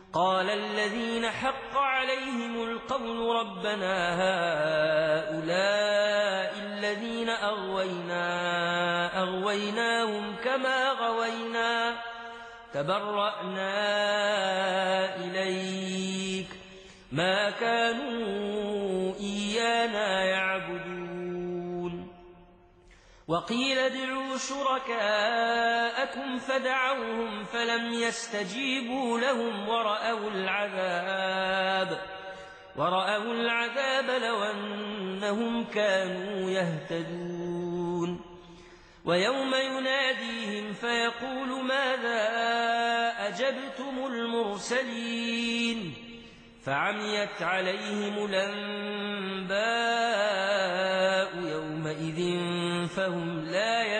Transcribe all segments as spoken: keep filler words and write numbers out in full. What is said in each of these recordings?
قال الذين حق عليهم القول ربنا هؤلاء الذين أغوينا أغويناهم كما غوينا تبرأنا إليك ما كانوا إيانا يعبدون وقيل ادعوا شركاءكم فدعوهم فلم يستجيبوا لهم ورأوا العذاب ورأوا العذاب لو أنهم كانوا يهتدون ويوم يناديهم فيقول ماذا أجبتم المرسلين فعميت عليهم الأنباء يومئذ فهم لا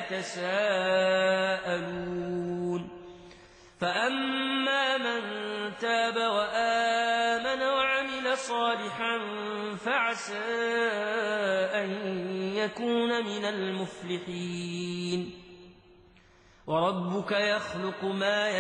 يتساءلون فأما من تاب وآمن وعمل صالحا فعسى أن يكون من المفلحين وربك يخلق ما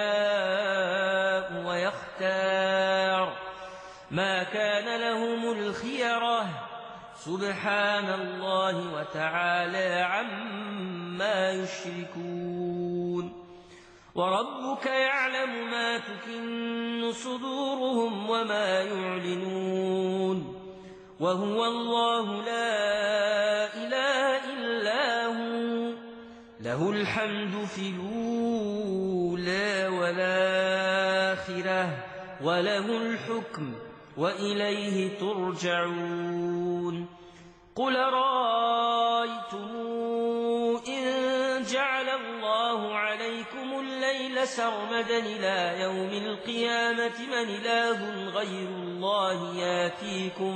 يشاء ويختار ما كان لهم الخيرة سبحان الله وتعالى عما يشركون وربك يعلم ما تكن صدورهم وما يعلنون وهو الله لا إله إلا هو له الحمد في الأولى والآخرة وله الحكم وإليه ترجعون قل رأيتم إن جعل الله عليكم الليل سرمدا إلى يوم القيامة من إله غير الله ياتيكم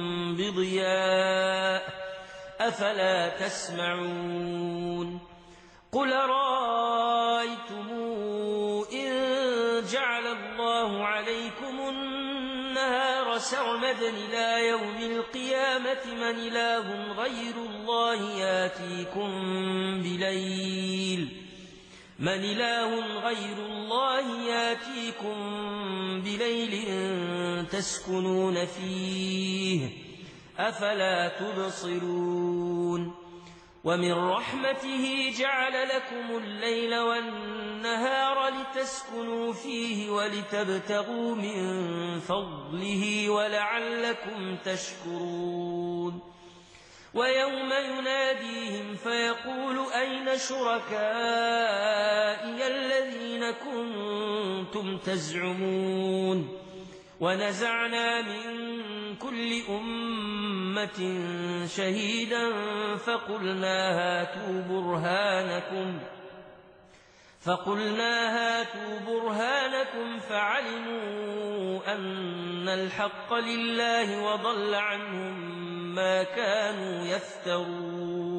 بضياء أفلا تسمعون قل رأيتم إن جعل الله عليكم النهار سرمدا إلى يوم القيامة من إله غير الله ياتيكم بليل من إله غير الله ياتيكم بليل تسكنون فيه أفلا تبصرون ومن رحمته جعل لكم الليل والنهار لتسكنوا فيه ولتبتغوا من فضله ولعلكم تشكرون ويوم يناديهم فيقول أين شركائي الذين كنتم تزعمون ونزعنا من كل أمة شهيدا فقلنا هاتوا برهانكم فقلنا هاتوا برهانكم فعلموا أن الحق لله وضل عنهم ما كانوا يفترون